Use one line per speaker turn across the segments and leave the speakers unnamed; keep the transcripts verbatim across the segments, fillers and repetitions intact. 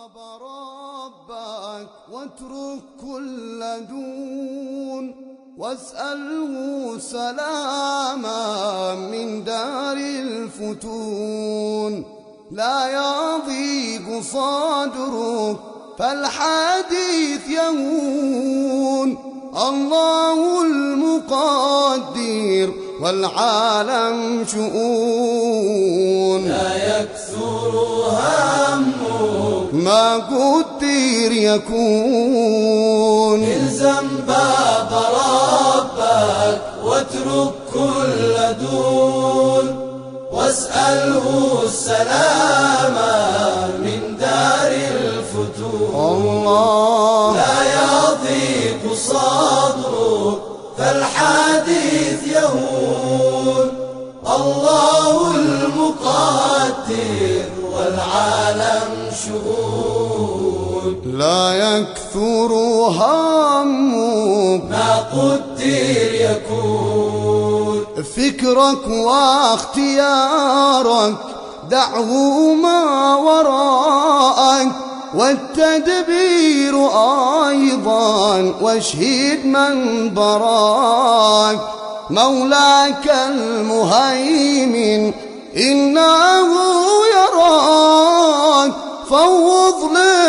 باب ربك واترك كل دون، واسأله سلاما من دار الفتون. لا يضيق صدرك فالحديث يهون، الله المقدر والعالم شؤون.
لا يكثر همك
ما قدر يكون،
الزم باب ربك واترك كل دون، واسأله السلام من دار الفتون.
الله
لا يضيق صدرك فالحديث يهون، الله المقدر والعالم شؤون.
لا يكثر همك
ما قدر يكون،
فكرك واختيارك دعه ما وراءك، والتدبير أيضا واشهد من براك. مولاك المهيمن إنه يراك، فوض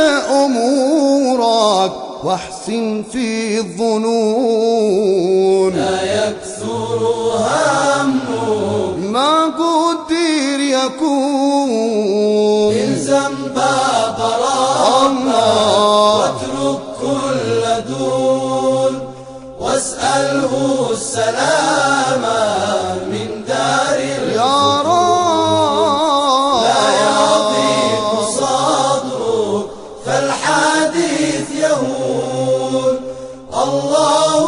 لأمورك واحسن في الظنون.
لا يكثر همك
ما قدر يكون،
الزم باب ربك واترك كل دون، واسأله السلام من دار
يا رب.
لا يضيق صدرك فالحديث يهون، الله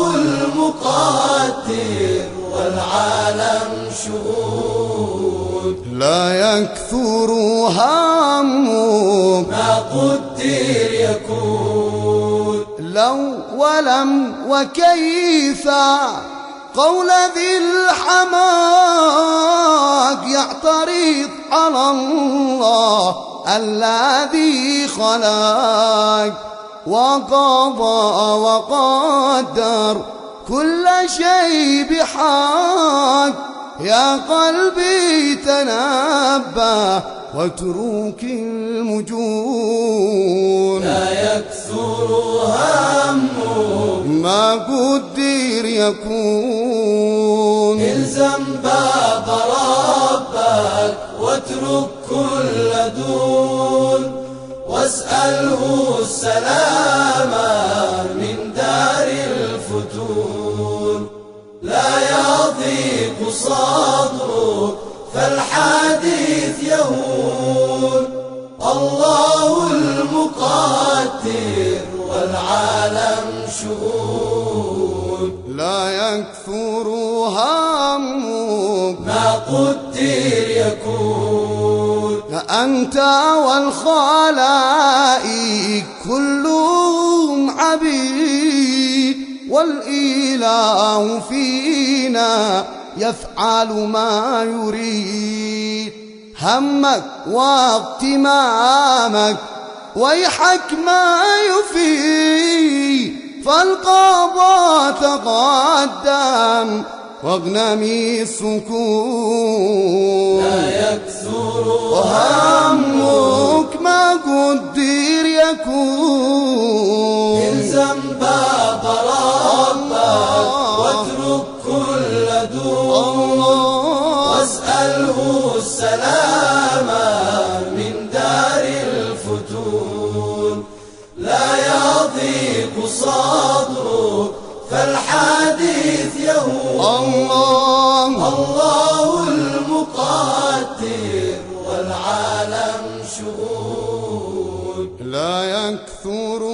المقدر والعالم شؤون.
لا يكثر همك
ما قدر يكون،
لو ولم وكيف قول ذي الحماق يعترض على الله الذي خلق، وقضى وقدر كل شيء بحق. يا قلبي تنبه واترك المجون.
لا يكثر همك
ما قدر يكون،
الزم باب ربك واترك كل دون، واسأله السلام من دار الفتون. لا يضيق صدرك فالحديث يهون، الله المقدر والعالم شؤون.
لا يكثر همك
ما قدر يكون،
أنت والخلائق كلهم عبيد، والإله فينا يفعل ما يريد. همك واغتمامك ويحك ما يفيد، فالقضاء تقدم واغنمي السكون.
لا يكثر
همك ما قدر يكون،
الزم باب ربك واترك كل دون، واسأله السلام من دار الفتون. لا يضيق صدرك فالحديث يهون،
الله
الله المقدر والعالم شؤون.
لا يكثر